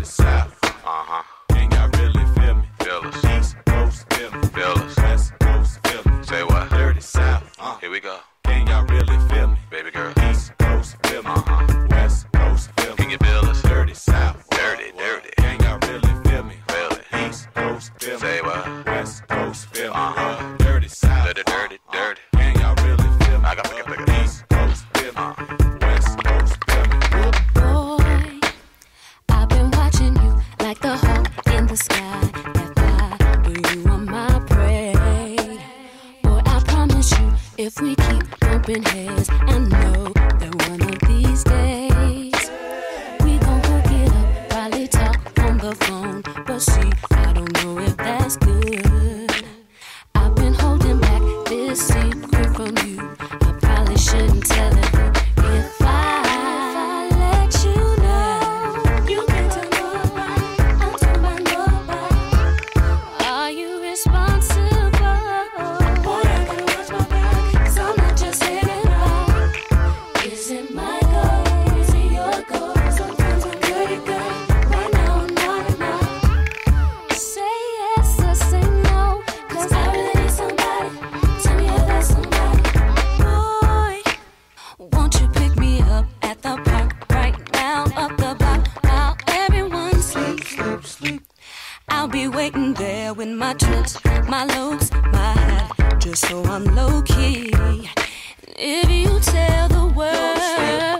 dirty south. Can y'all really feel me? Feel us. East Coast, feel me. Feel us. West Coast, feel me. Say what? Dirty south. Here we go. Can y'all really feel me? Baby girl. East Coast, feel me. West Coast, feel me. Can you feel us? Dirty south. Dirty, dirty. Can y'all really feel me? Feel it. East Coast, feel me. Say what? West Coast, feel me. Dirty south. Dirty, dirty, dirty. Can y'all really feel me? I got to pick it. East Coast, feel me. West Coast, feel me. Boy, I've been watching you like the hawk in the sky. That fly, but you are my prey. Boy, I promise you, if we keep bumping heads, I know that one of these days we gon' hook it up, probably talk on the phone. But see, I don't know if that's good. I've been holding back this secret from you. I probably shouldn't tell it, but if I let you know, you can tell nobody, I'll tell by nobody. Are you responsible? Boy, I gotta watch my back, 'cause I'm not just hitting back. Is it my goal? Is it your goal? Sometimes I'm pretty good. Right now I'm not enough. Say yes or say no, 'cause I really need somebody. Tell me if that's somebody. Boy, won't you pick me up at the park right now, up the block, while everyone sleeps? I'll be waiting there with my trips, my looks, my hat, just so I'm low key. If you tell the world,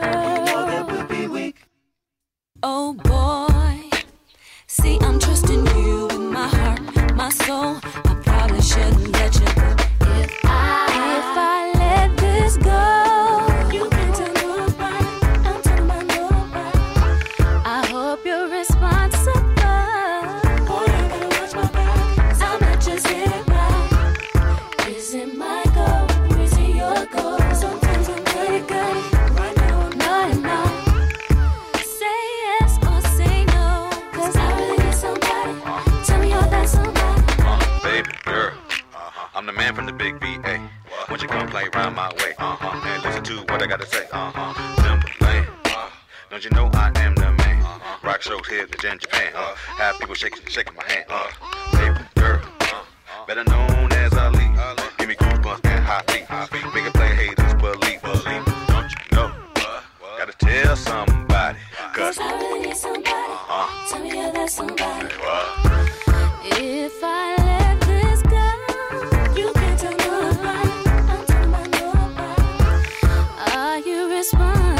oh boy, see I'm trusting you with my heart, my soul. I probably shouldn't let you go. If I let this go, you can tell nobody, I'm telling by nobody. I hope you're responsible. Boy, I gotta watch my back, 'cause I'm not just hitting back. Is it my goal? Is it your goal? Sometimes I'm pretty good. Right now I'm not enough. Say yes or say no, 'cause I really need somebody. Tell me you're that somebody. Baby girl, I'm the man from the big VA. Won't you come play round my way? And listen to what I gotta say. Timberland, don't you know I am the man? Rock shows here in Japan. Have people shaking my hand. Baby girl, better known as Ali. Give me goosebumps and hot feet. Make it play haters believe. Don't you know? Gotta tell somebody. 'Cause I really need somebody. Tell me you're that somebody. If I let this go, you can tell nobody, I'm telling by nobody. Are you responsible?